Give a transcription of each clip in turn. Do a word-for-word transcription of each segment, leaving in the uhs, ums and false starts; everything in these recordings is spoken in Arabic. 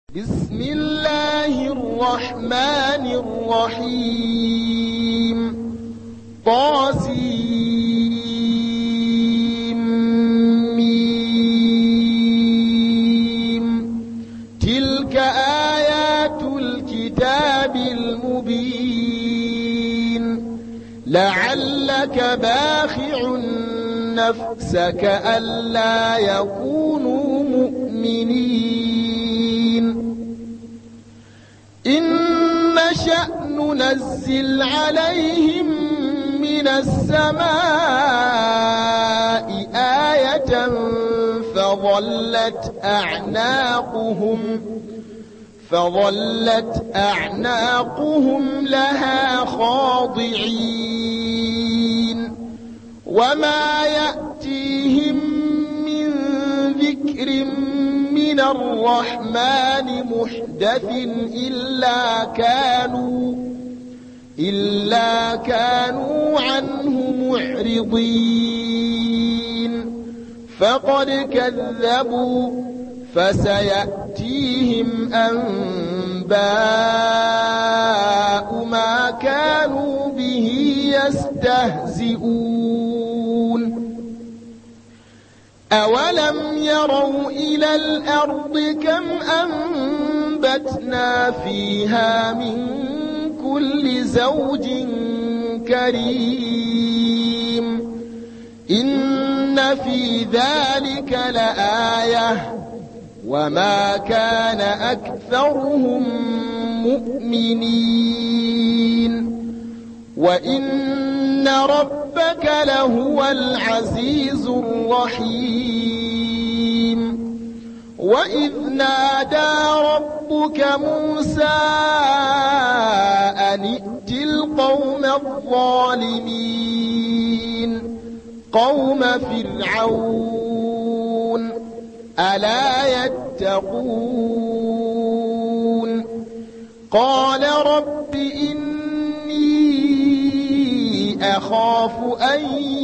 بسم الله الرحمن الرحيم طاسيم تلك آيات الكتاب المبين لعلك باخع نفسك ألا يكونوا مؤمنين إن نشأ ننزل عليهم من السماء آية فظلت أعناقهم فظلت أعناقهم لها خاضعين وما يأتيهم من ذكر من الرحمن محدث إلا كانوا إلا كانوا عنه معرضين فقد كذبوا فسيأتيهم أنباء ما كانوا به يستهزئون أولم يروا إلى الأرض كم أنبتنا فيها من كل زوج كريم إن في ذلك لآية وما كان أكثرهم مؤمنين وإن ربك لهو العزيز الرحيم وإذ نادى ربك موسى أن ائت القوم الظالمين قوم فرعون ألا يتقون قال رب إني أخاف أن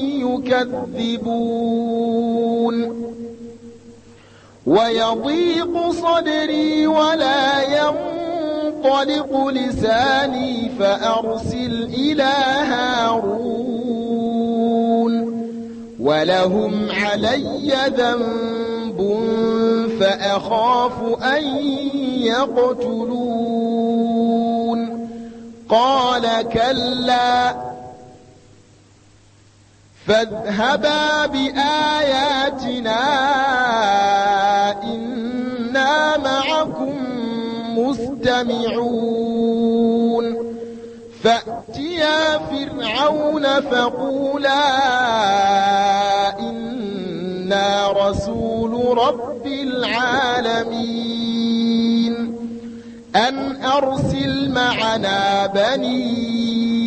يكذبون ويضيق صدري ولا ينطلق لساني فأرسل إلى هارون ولهم علي ذنب فأخاف أن يقتلون قال كلا فاذهبا بآياتنا إنا معكم مستمعون فأتيا فرعون فقولا إنا رسول رب العالمين أن أرسل معنا بني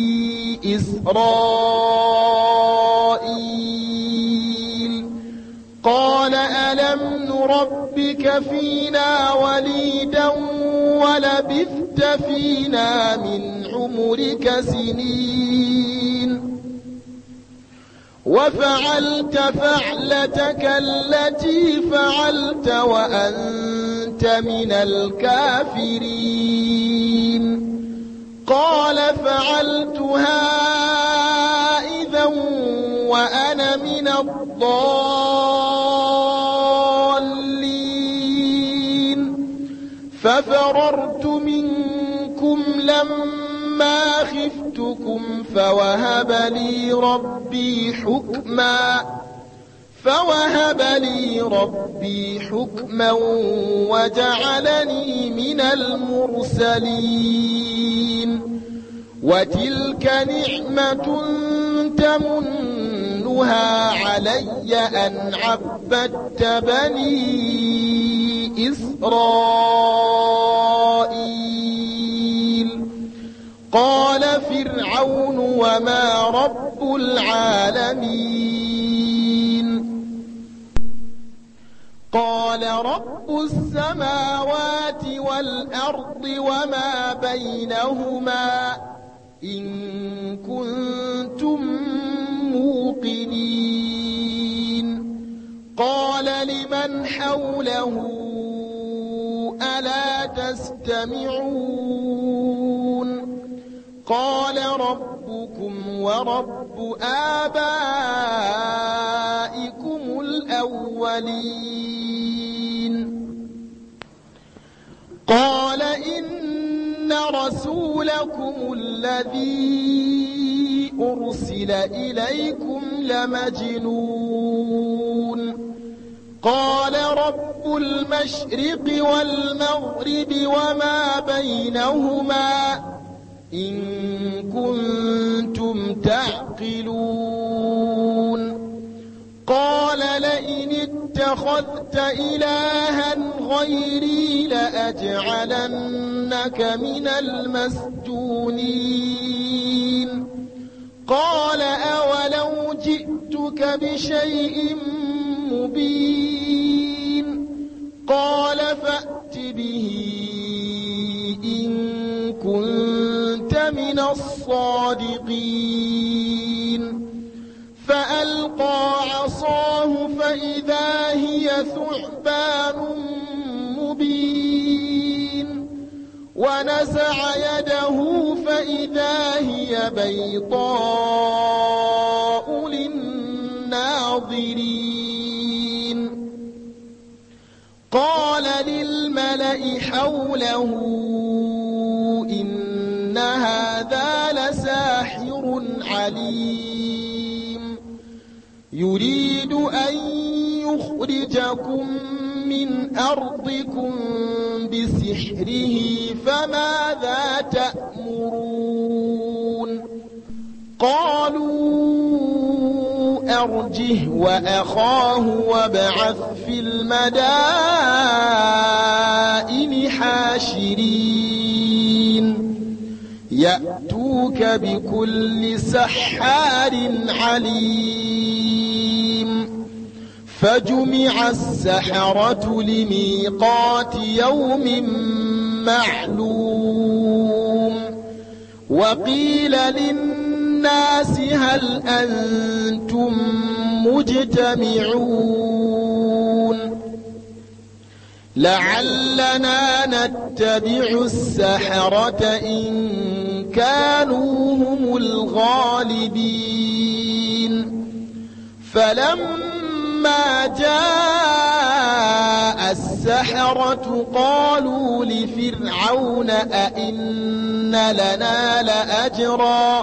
إسرائيل قال ألم نربك فينا وليدا ولبثت فينا من عمرك سنين وفعلت فعلتك التي فعلت وأنت من الكافرين قال فعلتها إذا وأنا من الضالين ففررت منكم لما خفتكم فوهب لي ربي حكما فوهب لي ربي حكما وجعلني من المرسلين وتلك نعمة تمنها علي أن عبدت بني إسرائيل قال فرعون وما رب العالمين قال رب السماوات والأرض وما بينهما إن كنتم موقنين قال لمن حوله أفلا تستمعون قال ربكم ورب آبائكم الأولين قال إن رسولكم الذي أرسل إليكم لمجنون قال رب المشرق والمغرب وما بينهما إن كنتم تعقلون قال لئن اتخذت إلها غيري لأجعلنك من المسجونين قال أولو جئتك بشيء مبين قال فأت به إن كنت من الصادقين فألقى عصاه فإذا هي ثعبان مبين ونزع يده فإذا هي بيضاء للناظرين قال للملأ حوله إن هذا لساحر عليم يريد أن يخرجكم من أرضكم بسحره فماذا تأمرون قالوا أرجه وأخاه وابعث في المدائن حاشرين يأتوك بكل سحار عليم فجمع السحرة لميقات يوم معلوم وقيل للناس هل أنتم مجتمعون لعلنا نتبع السحرة إن كانوا هم الغالبين فلما جاء السحرة قالوا لفرعون أئن لنا لأجرا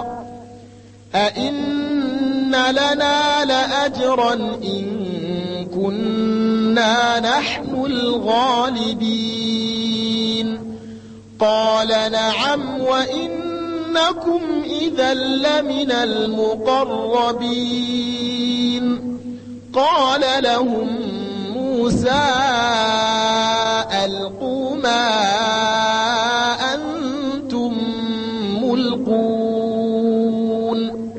أئن لنا لأجرا إن كنا نحن الغالبين قال نعم وإنكم إذا لمن المقربين قال لهم موسى ألقوا ما أنتم ملقون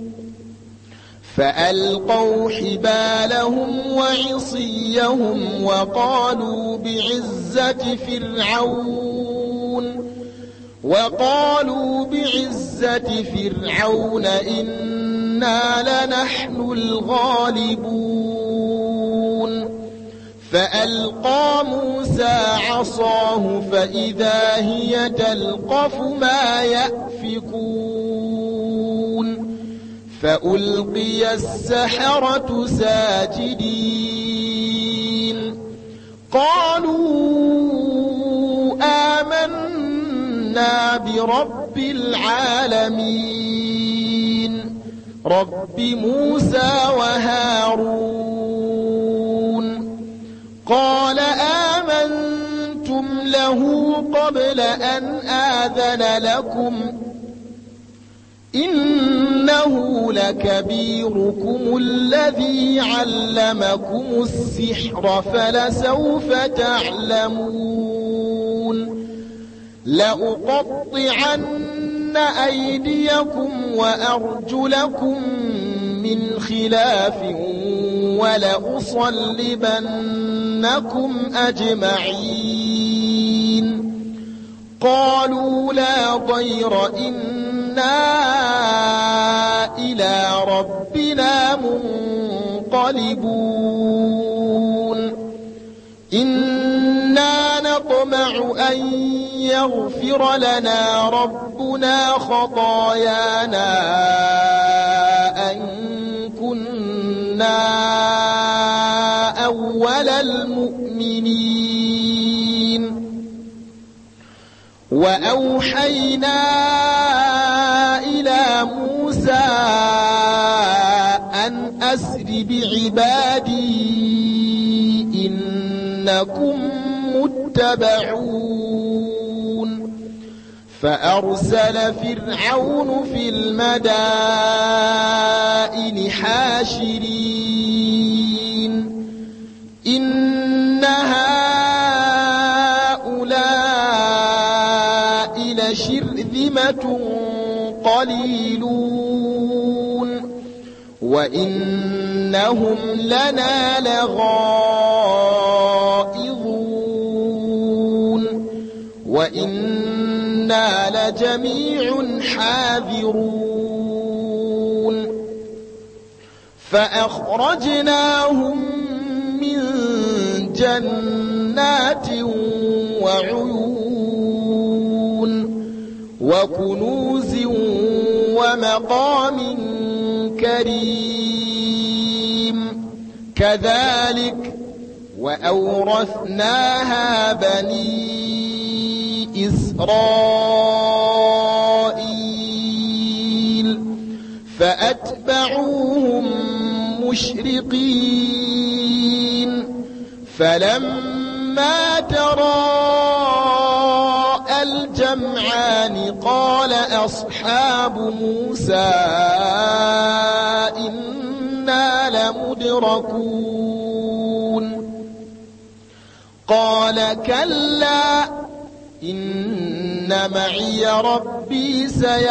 فألقوا حبالهم وعصيهم وقالوا بعزة فرعون وقالوا بعزة فرعون إنا لنحن الغالبون فألقى موسى عصاه فإذا هي تلقف ما يأفكون فألقي السحرة ساجدين قالوا آمنا برب العالمين رب موسى وهارون قال آمنتم له قبل أن آذن لكم إنه لكبيركم الذي علمكم السحر فلسوف تعلمون لأقطعن أيديكم وأرجلكم من خلاف ولأصلبنكم أجمعين قالوا لا ضير إنا إلى ربنا منقلبون إنا نطمع نطمع أن يغفر لنا ربنا خطايانا أن كنا أول المؤمنين. وأوحينا إلى موسى أن أسر بعبادي إنكم متبعون. فأرسل فرعون في المدائن حاشرين إن هؤلاء لشرذمة قليلون وإنهم لنا لغائظون وإنا لجميع حاذرون. فأخرجناهم من جنات وعيون وكنوز ومقام كريم. كذلك وأورثناها بني إسرائيل فأتبعوهم مشرقين. فلما تراءى الجمعان قال أصحاب موسى إنا لمدركون. قال كلا إن معي ربي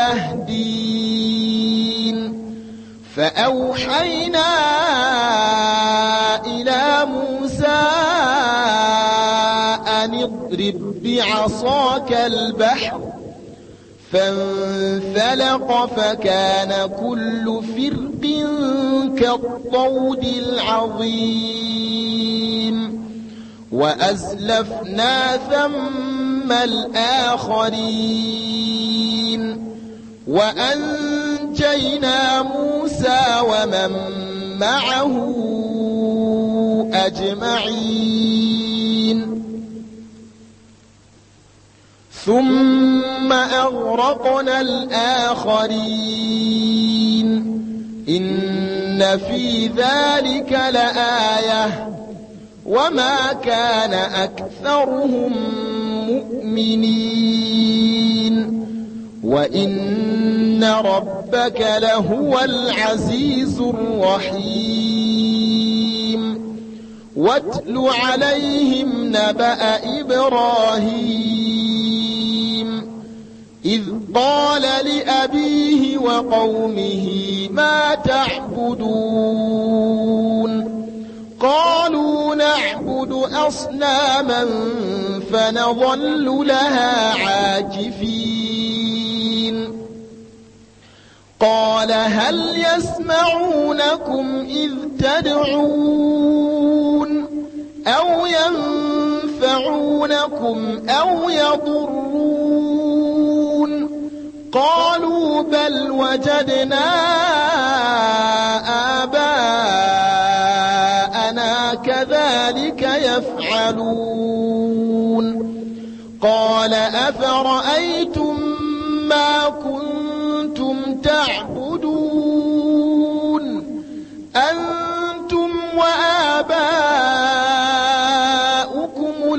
سيهدين. فأوحينا إلى موسى أن اضرب بعصاك البحر فانفلق فكان كل فرق كالطود العظيم. وأزلفنا ثم الآخرين وأنجينا موسى ومن معه أجمعين. ثم أغرقنا الآخرين. إن في ذلك لآية وما كان أكثرهم مؤمنين وإن ربك لهو العزيز الرحيم. واتل عليهم نبأ إبراهيم إذ قال لأبيه وقومه ما تعبدون قالوا نعبد أصناما فنظل لها عاكفين. قال هل يسمعونكم إذ تدعون أو ينفعونكم أو يضرون قالوا بل وجدنا آباءنا كذلك يفعلون. قال أفرأيتم ما كنتم تعبدون أنتم وآباؤكم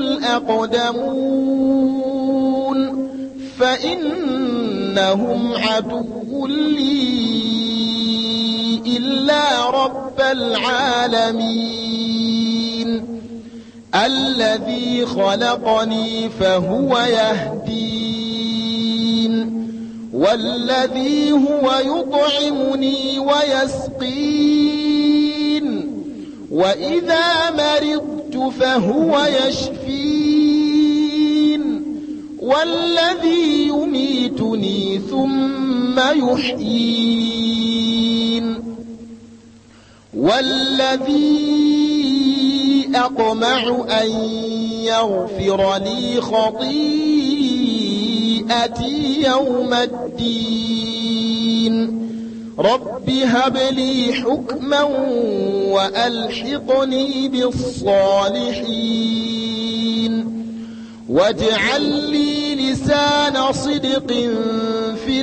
الأقدمون فإنهم عدو لي إلا رب العالمين الذي خلقني فهو يهدين والذي هو يطعمني ويسقين وإذا مرضت فهو يشفين والذي يميتني ثم يحيين والذي أطمع أن يغفر لي خطيئتي يوم الدين رب هب لي حكما وألحقني بالصالحين واجعل لي لسان صدق في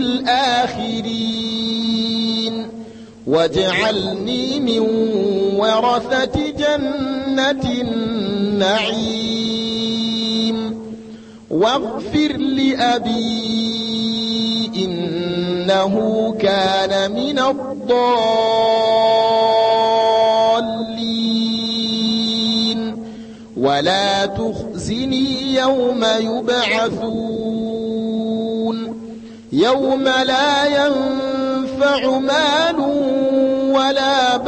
الآخرين واجعلني من ورثة جنة النعيم واغفر لأبي إنه كان من الضالين ولا تخزني يوم يبعثون يوم لا ينفع مال ولا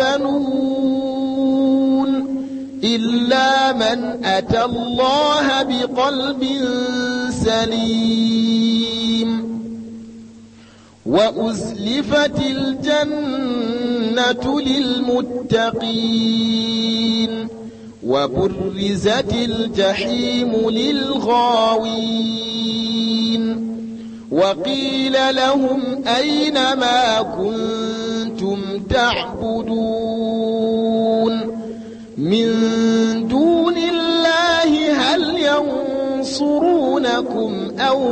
بنون إلا من أتى الله بقلب سليم وأزلفت الجنة للمتقين وبرزت الجحيم للغاوين وقيل لهم أين ما كنتم تعبدون من دون الله هل ينصرونكم أو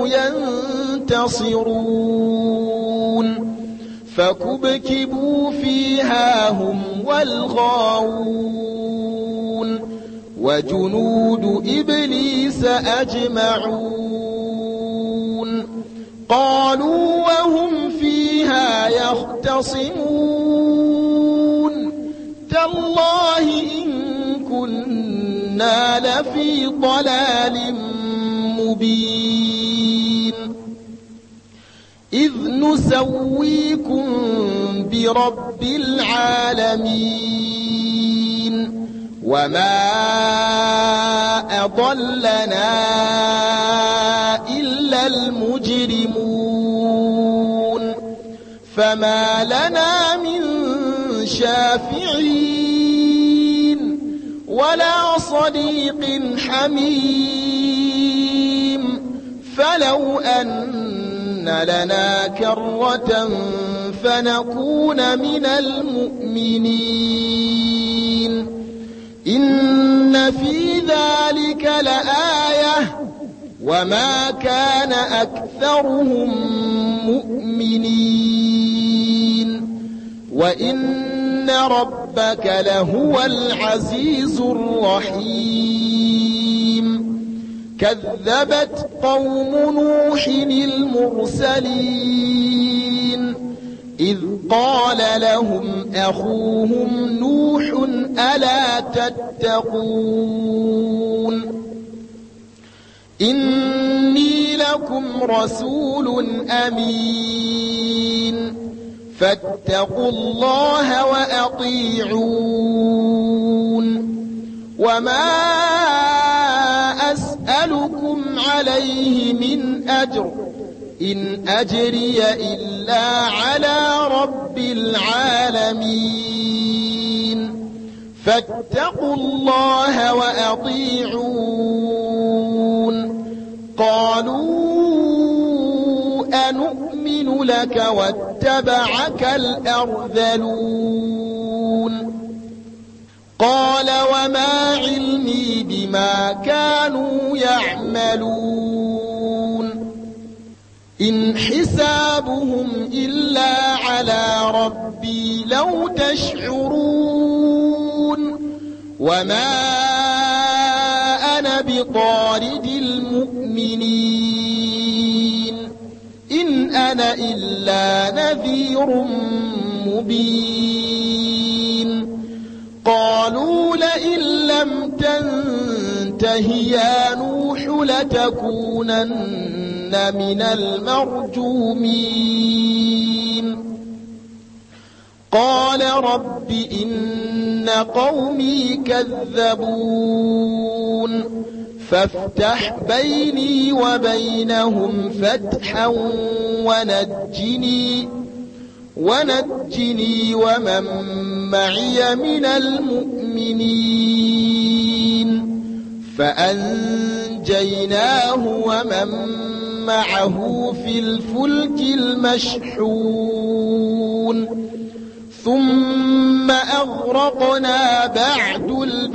ينتصرون فكبكبوا فيها هم والغاوون وجنود إبليس أجمعون قالوا وهم فيها يختصمون تالله إن كنا لفي ضلال مبين إذ نسويكم برب العالمين وما أضلنا إلا المجرمون فما لنا من شافعين ولا صديق حميم فلو أن لنا كرة فنكون من المؤمنين إن في ذلك لآية وما كان أكثرهم مؤمنين وإن ربك لهو العزيز الرحيم كذبت قوم نوح المرسلين إذ قال لهم أخوهم نوح ألا تتقون إني لكم رسول أمين فاتقوا الله وأطيعون وما أسألكم عليه من أجر إن أجري إلا على رب العالمين فاتقوا الله وأطيعون قالوا أنؤمن لك واتبعك الأرذلون قال وما علمي بما كانوا يعملون إن حسابهم إلا على ربي لو تشعرون وما أنا بطارد المؤمنين إن أنا إلا نذير مبين قالوا لئن لم تنته يا نوح لتكونن من المرجومين قال رب إن قومي كذبون فافتح بيني وبينهم فتحا ونجني ونجني ومن معي من المؤمنين فأنجيناه ومن معه في الفلك المشحون ثم أغرقنا بعد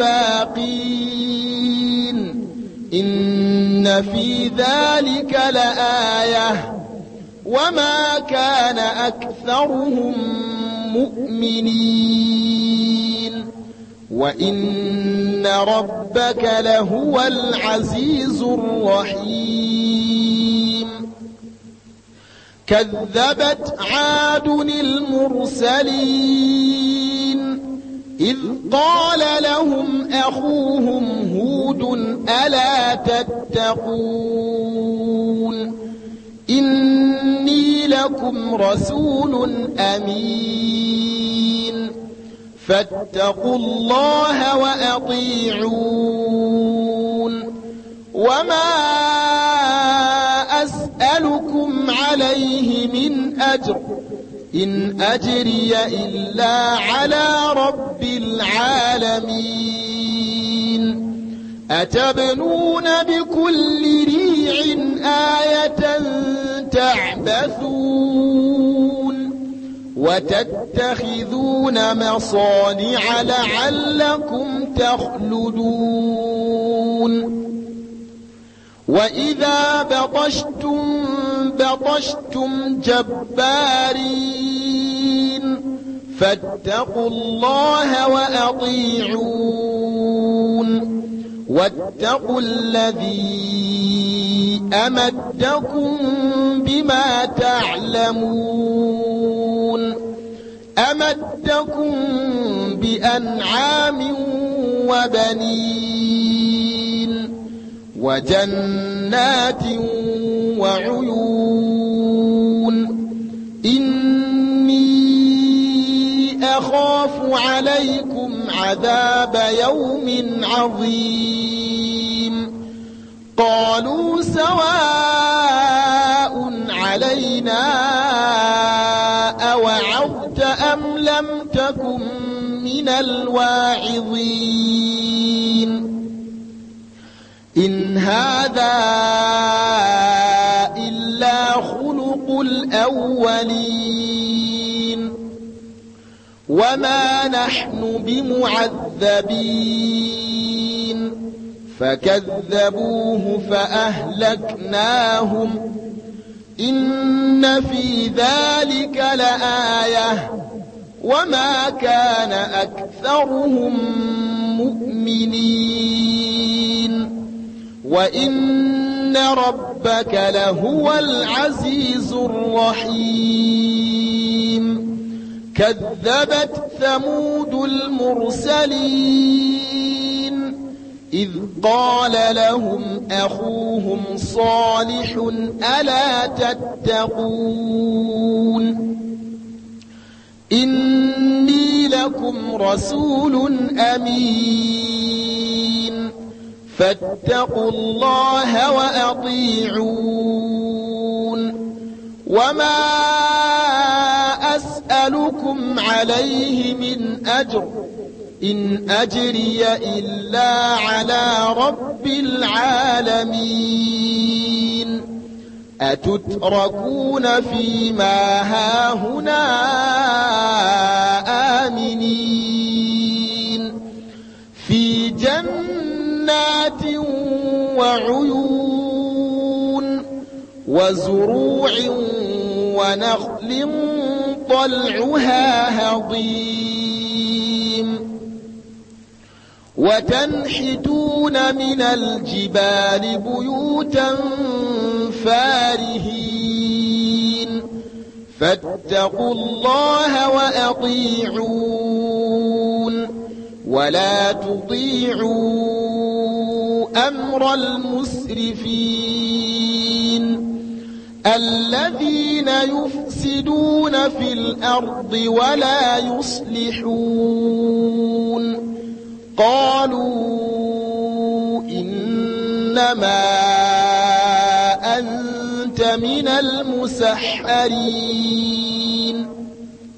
الباقين إن في ذلك لآية وما كان أكثرهم مؤمنين وإن ربك لهو العزيز الرحيم كذبت عاد المرسلين إذ قال لهم أخوهم هود ألا تتقون إني لكم رسول أمين فاتقوا الله وأطيعون وما أسألكم عليه من أجر إن أجري إلا على رب العالمين أتبنون بكل ريع آية تعبثون وتتخذون مصانع لعلكم تخلدون وإذا بطشتم بطشتم جبارين فاتقوا الله وأطيعون واتقوا الذي أمدكم بما تعلمون أمدكم بأنعام وبنين وجنات وعيون إني أخاف عليكم عذاب يوم عظيم قالوا سواء علينا أوعظت أم لم تكن من الواعظين إن هذا إلا خلق الأولين وما نحن بمعذبين فكذبوه فأهلكناهم إن في ذلك لآية وما كان أكثرهم مؤمنين وإن ربك لهو العزيز الرحيم كذبت ثمود المرسلين إذ قال لهم أخوهم صالح ألا تتقون إني لكم رسول أمين فاتقوا الله وأطيعون وما أسألكم عليه من أجر إن أجري إلا على رب العالمين أتتركون فيما هاهنا آمنين في جنات وعيون وزروع ونخل طلعها هضيم وتنحتون من الجبال بيوتا فارهين فاتقوا الله وأطيعون ولا تطيعوا أمر المسرفين الذين يفسدون في الأرض ولا يصلحون قالوا إنما أنت من المسحرين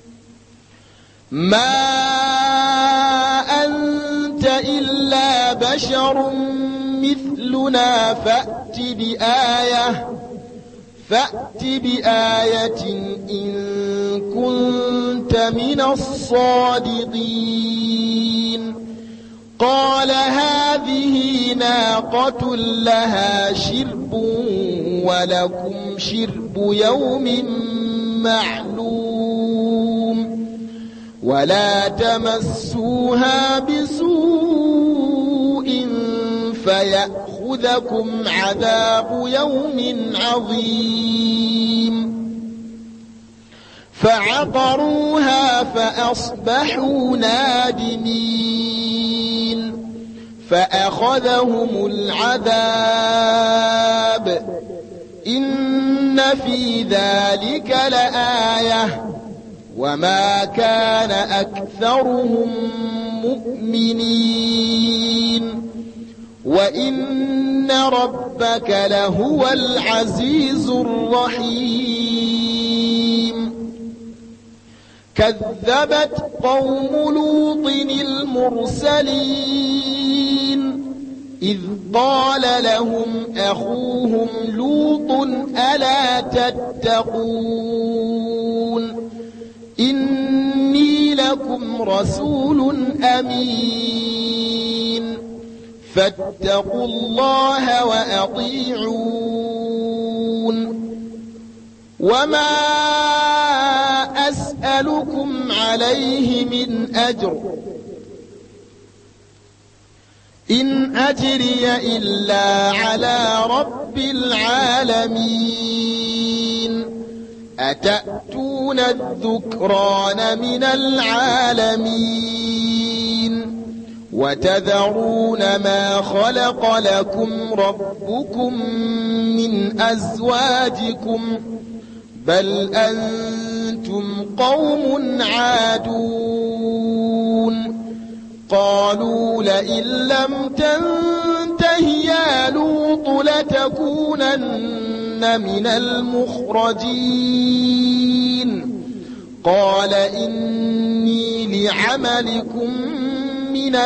ما أنت إلا بشر مثلنا فأت بآية فأت بآية إن كنت من الصادقين قال هذه ناقة لها شرب ولكم شرب يوم معلوم ولا تمسوها بسوء فيأخذكم عذاب يوم عظيم فعقروها فأصبحوا نادمين فأخذهم العذاب إن في ذلك لآية وما كان أكثرهم مؤمنين وإن ربك لهو العزيز الرحيم كذبت قوم لوط المرسلين إذ قال لهم أخوهم لوط ألا تتقون إني لكم رسول أمين فاتقوا الله وأطيعون وما أسألكم عليه من أجر إن أجري إلا على رب العالمين أتأتون الذكران من العالمين وتذرون ما خلق لكم ربكم من أزواجكم بل أنتم قوم عادون قالوا لئن لم تنته يا لوط لتكونن من المخرجين قال إني لعملكم من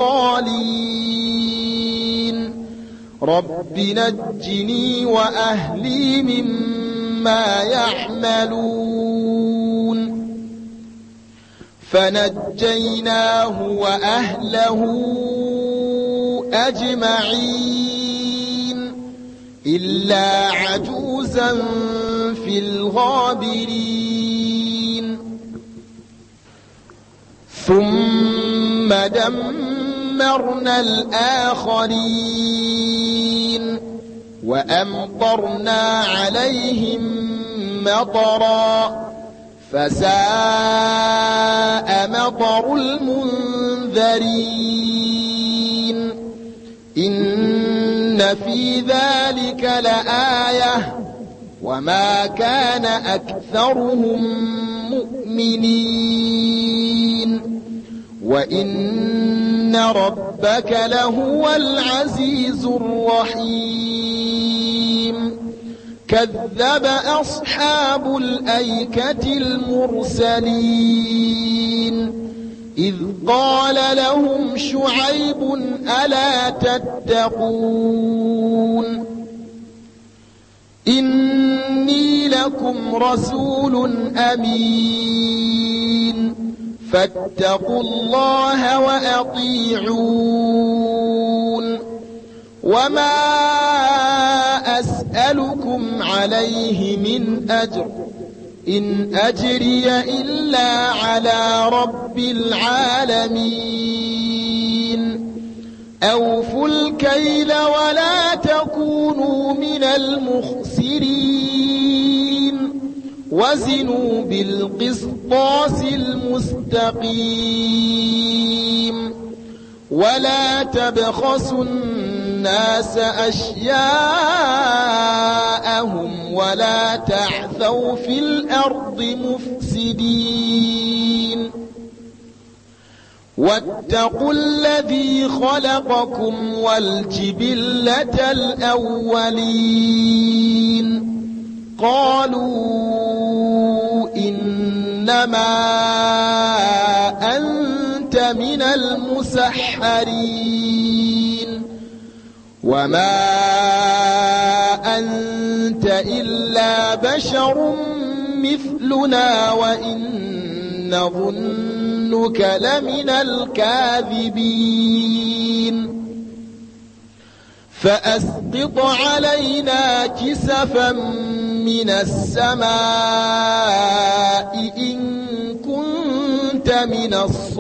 القالين رب نجني وأهلي مما يعملون فنجيناه وأهله أجمعين إلا عجوزا في الغابرين ثم دمرنا الآخرين وأمطرنا عليهم مطرا فساء مطر المنذرين إن في ذلك لآية وما كان أكثرهم مؤمنين وإن ربك لهو العزيز الرحيم كذب أصحاب الأيكة المرسلين إذ قال لهم شعيب ألا تتقون إني لكم رسول أمين فاتقوا الله وأطيعون وما أسألكم عليه من أجر إن أجري إلا على رب العالمين أوفوا الكيل ولا تكونوا من المخسرين وزنوا بالقسطاس المستقيم ولا تبخسوا الناس أشياءهم ولا تعثوا في الأرض مفسدين واتقوا الذي خلقكم والجبلة الأولين قالوا إنما أنت من المسحرين وما أنت إلا بشر مثلنا وإن نظنك لمن الكاذبين فأسقط علينا كسفا من السماء إن كنت من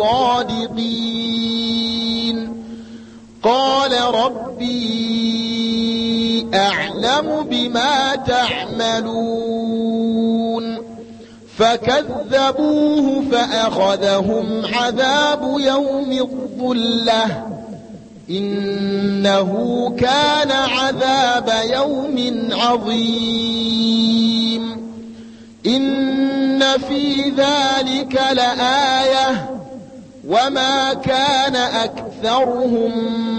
الصادقين قال ربي أعلم بما تعملون فكذبوه فأخذهم عذاب يوم الظلة إنه كان عذاب يوم عظيم إن في ذلك لآية وما كان أكثرهم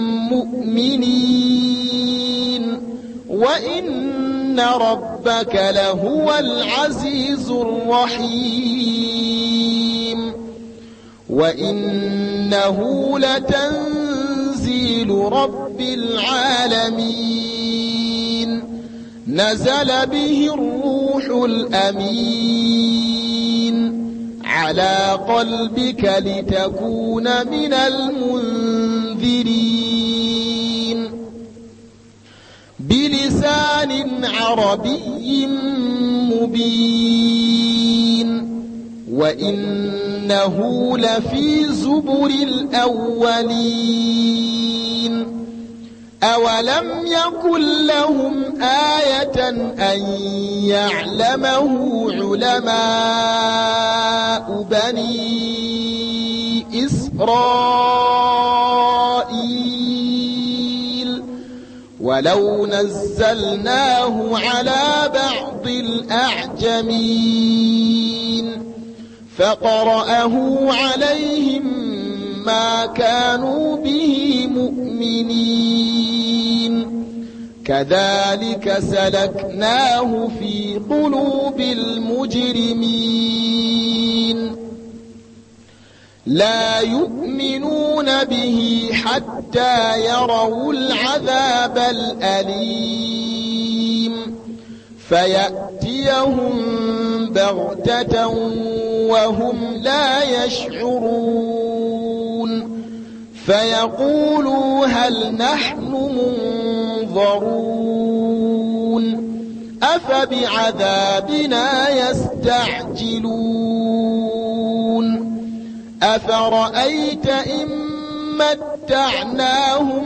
مؤمنين وإن ربك لهو العزيز الرحيم وإنه لتنزيل رب العالمين نزل به الروح الأمين على قلبك لتكون من المنذرين بلسان عربي مبين وإنه لفي زبر الأولين أولم يكن لهم آية أن يعلمه علماء بني إسرائيل ولو نزلناه على بعض الأعجمين فقرأه عليهم ما كانوا به مؤمنين كذلك سلكناه في قلوب المجرمين لا يؤمنون به حتى يروا العذاب الأليم فيأتيهم بغتة وهم لا يشعرون فيقولوا هل نحن منظرون أفبعذابنا يستعجلون أفرأيت إن متعناهم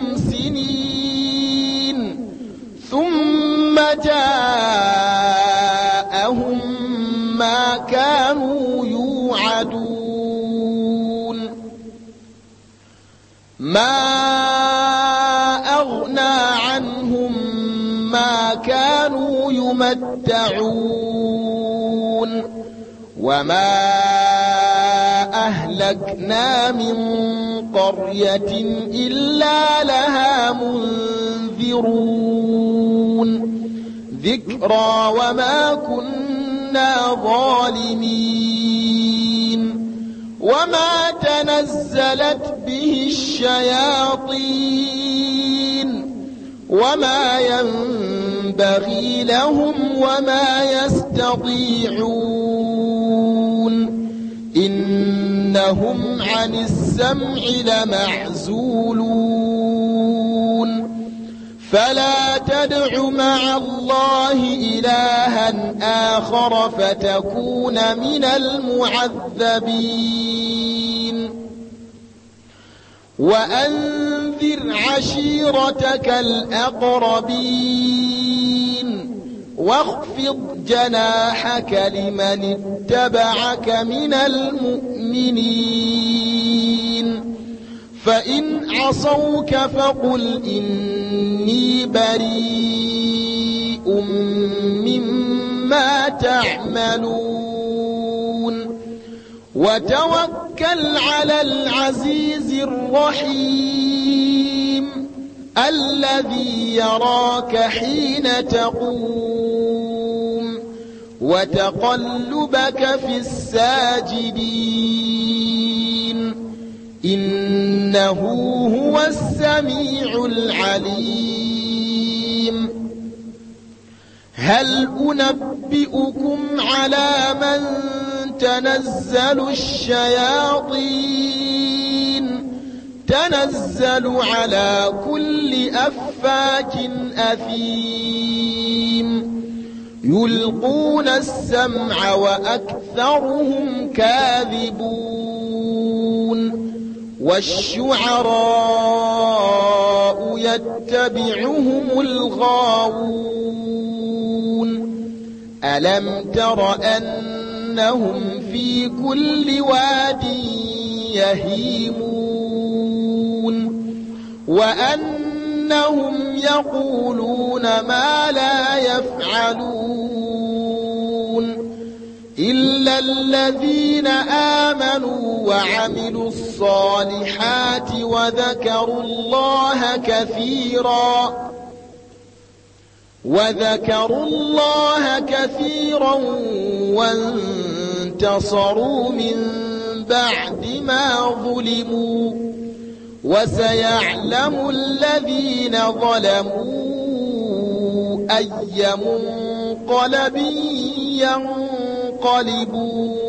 سنين ثم جاءهم ما كانوا يوعدون ما أغنى عنهم ما كانوا يمتعون وما أهلكنا من قرية إلا لها منذرون ذكرى وما كنا ظالمين وما تنزلت به الشياطين وما ينبغي لهم وما يستطيعون إنهم عن السمع لمعزولون فلا تدع مع الله إلها آخر فتكون من المعذبين وأنذر عشيرتك الأقربين واخفض جناحك لمن اتبعك من المؤمنين فإن عصوك فقل إني بريء مما تعملون وتوكل على العزيز الرحيم الذي يراك حين تقوم وتقلبك في الساجدين إنه هو السميع العليم هل أنبئكم على من تنزل الشياطين تنزل على كل أفاك أثيم يلقون السمع وأكثرهم كاذبون والشعراء يتبعهم الغاوون ألم تر أنهم في كل واد يهيمون وأنهم يقولون ما لا يفعلون إلا الذين آمنوا وعملوا الصالحات وذكروا الله كثيرا وذكروا الله كثيرا وانتصروا من بعد ما ظلموا وسيعلم الذين ظلموا أي منقلب ينقلبون